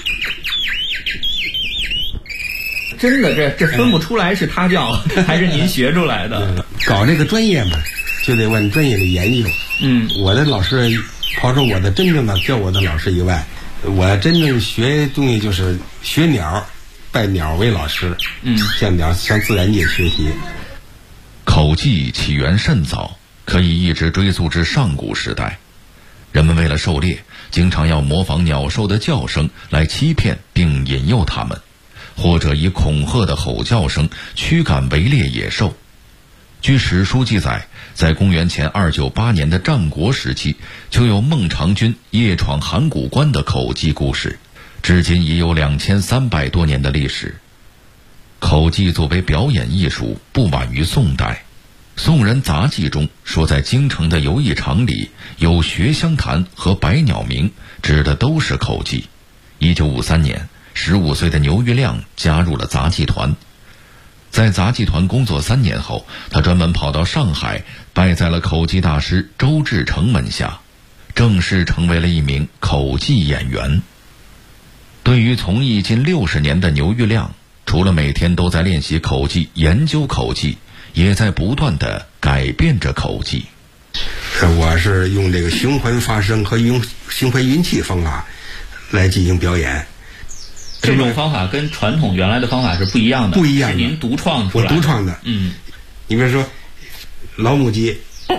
真的，这分不出来是他教还是您学出来的。 搞这个专业嘛，就得往专业里研究。我的老师，刨出我的真正的教我的老师以外，我真正学东西就是学鸟，拜鸟为老师。向自然界学习。 口技起源甚早，可以一直追溯至上古时代。人们为了狩猎，经常要模仿鸟兽的叫声来欺骗并引诱它们，或者以恐吓的吼叫声驱赶围猎野兽。据史书记载，在公元前298年的战国时期，就有孟尝君夜闯函谷关的口技故事，至今已有2300多年的历史。口技作为表演艺术，不晚于宋代。宋人杂记中说，在京城的游艺场里有学香坛和百鸟鸣，指的都是口技。1953年，15岁的牛玉亮加入了杂技团。在杂技团工作3年后，他专门跑到上海，拜在了口技大师周志成门下，正式成为了一名口技演员。对于从艺近60年的牛玉亮，除了每天都在练习口技、研究口技，也在不断地改变着口技。 我是用这个循环发声和用循环运气方法来进行表演。 这种方法跟传统原来的方法是不一样的， 不一样的， 是您独创出来的。 我独创的。你比如说老母鸡，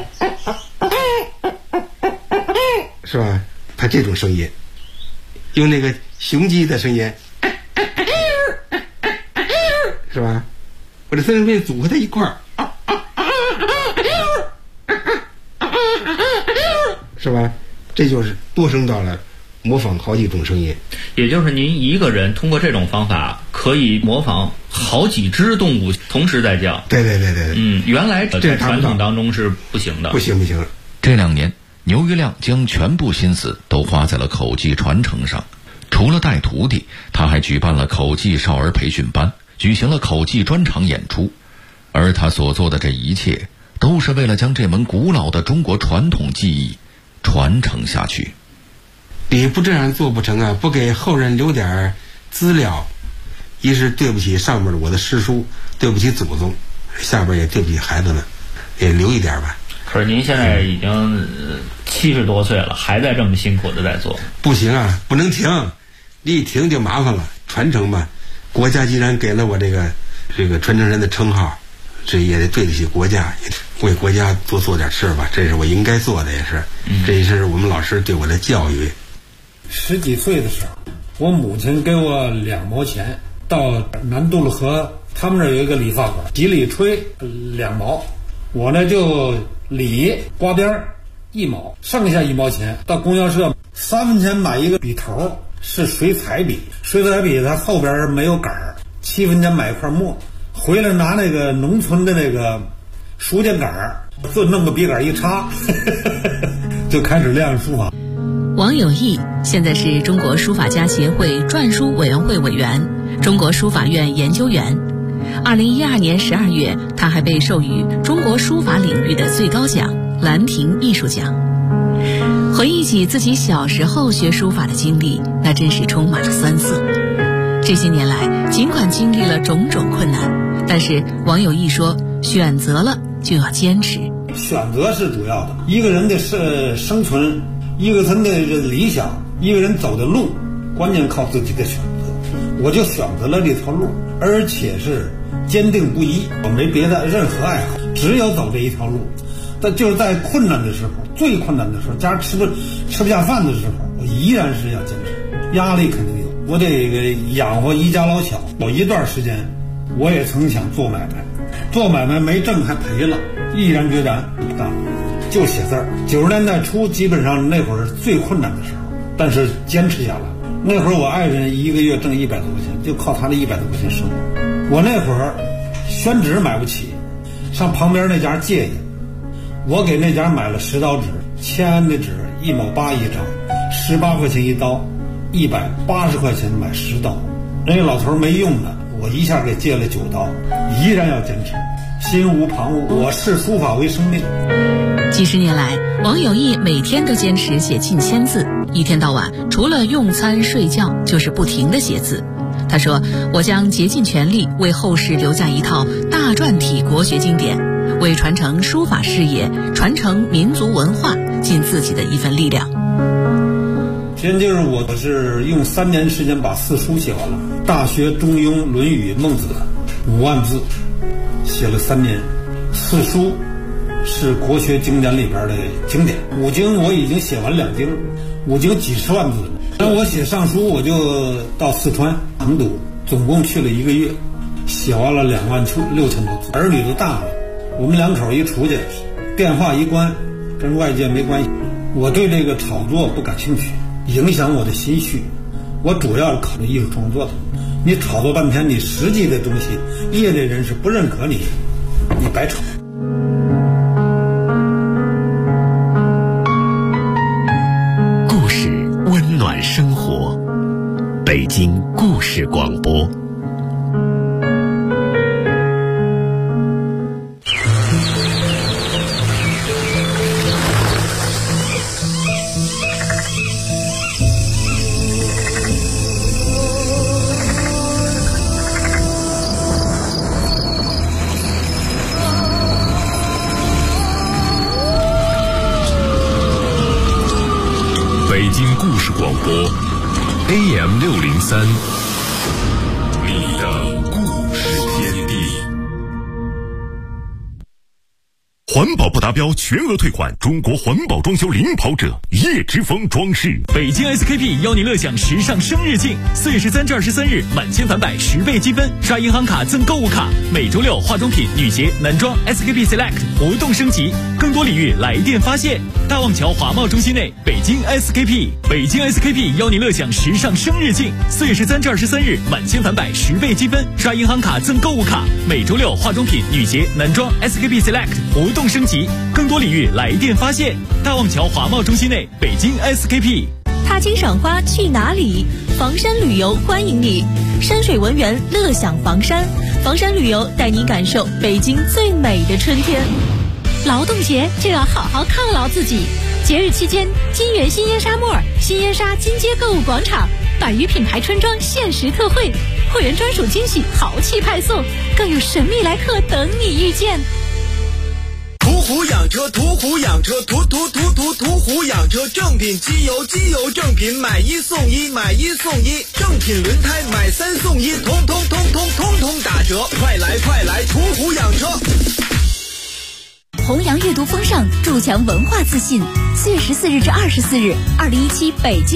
是吧？它这种声音，用那个雄鸡的声音，是吧？我这三声变组合在一块儿，是吧？这就是多声道了，模仿好几种声音。 也就是您一个人通过这种方法可以模仿好几只动物同时在叫。 对。 原来在传统当中是不行的。 不行。 这2年，牛玉亮将全部心思都花在了口技传承上。除了带徒弟，他还举办了口技少儿培训班，举行了口技专场演出。而他所做的这一切，都是为了将这门古老的中国传统技艺传承下去。 你不这样做不成啊！不给后人留点资料，一是对不起上面的我的师叔，对不起祖宗，下边也对不起孩子们，也留一点吧。 可是您现在已经70多岁了，还在这么辛苦的在做。 不行啊，不能停，你一停就麻烦了。传承嘛，国家既然给了我这个传承人的称号，这也得对得起国家，也为国家多做点事吧，这是我应该做的，也是。这也是我们老师对我的教育。 10几岁的时候，我母亲给我2毛钱，到南渡了河，他们那儿有一个理发馆，几里吹2毛，我呢就理刮边1毛，剩下1毛钱到供销社3分钱买一个笔头，是水彩笔，它后边没有杆儿，7分钱买一块墨，回来拿那个农村的那个书架杆儿，就弄个笔杆一插，就开始练书法。 王有义现在是中国书法家协会篆书委员会委员、中国书法院研究员。2012年12月，他还被授予中国书法领域的最高奖兰亭艺术奖。回忆起自己小时候学书法的经历，那真是充满了酸涩。这些年来，尽管经历了种种困难，但是王有义说，选择了就要坚持。 选择是主要的，一个人的生存，一个人的理想，一个人走的路，关键靠自己的选择。 我就选择了这条路，而且是坚定不移，我没别的任何爱好，只有走这一条路。但就是在困难的时候，最困难的时候，家吃不下饭的时候，我依然是要坚持，压力肯定有，我得养活一家老小。有一段时间我也曾想做买卖，做买卖没挣还赔了，毅然决然不干了，就写字儿。90年代初基本上那会儿最困难的时候，但是坚持下来。那会儿我爱人一个月挣100多块钱，就靠他的100多块钱生活。我那会儿宣纸买不起，上旁边那家借去，我给那家买了10刀纸，签的纸1毛8一张，18块钱一刀，180块钱买10刀。那个老头没用的，我一下给借了9刀，依然要坚持，心无旁骛，我视书法为生命。 几十年来，王有义每天都坚持写近1000字，一天到晚除了用餐睡觉就是不停地写字。他说，我将竭尽全力为后世留下一套大篆体国学经典，为传承书法事业、传承民族文化尽自己的一份力量。 就是我是用3年时间把4书写完了，《大学》《中庸》《论语》《孟子》5万字，写了3年。4书是国学经典里边的经典，5经我已经写完2经，5经几十万字了。但我写上书，我就到四川成都，总共去了1个月，写完了26000多字。儿女都大了，我们2口一出去，电话一关，跟外界没关系。我对这个炒作不感兴趣，影响我的心绪。我主要考虑艺术创作的。你炒作半天，你实际的东西，业内人士不认可你，你白炒。 故事温暖生活，北京故事广播。 北京故事广播 AM603，你的故事天地。环保不达标全额退款，中国环保装修领跑者叶之峰装饰。 北京 SKP 邀你乐享时尚生日庆，4月13至23日满千返百10倍积分，刷银行卡赠购物卡。每周6化妆品、女鞋、男装 SKP Select 活动升级，更多礼遇来电发现。大望桥华贸中心内，北京 SKP， 北京 SKP 邀你乐享时尚生日庆，4月13至23日满千返百10倍积分，刷银行卡赠购物卡。每周6化妆品、女鞋、男装 SKP Select 活动升级，更多礼遇来电发现。大望桥华贸中心内，北京 SKP。 踏青赏花去哪里？房山旅游欢迎你，山水文园乐享房山，房山旅游带你感受北京最美的春天。劳动节就要好好犒劳自己，节日期间，金源新烟纱莫尔、新烟纱金街购物广场100余品牌春装限时特惠，会员专属惊喜豪气派送，更有神秘来客等你遇见。 途虎养车，途虎养车，途虎养车，正品机油正品买1送1，买1送1，正品轮胎买3送1，通通打折，快来途虎养车。 弘扬阅读风尚，筑墙文化自信。4月14日至24日，2017北京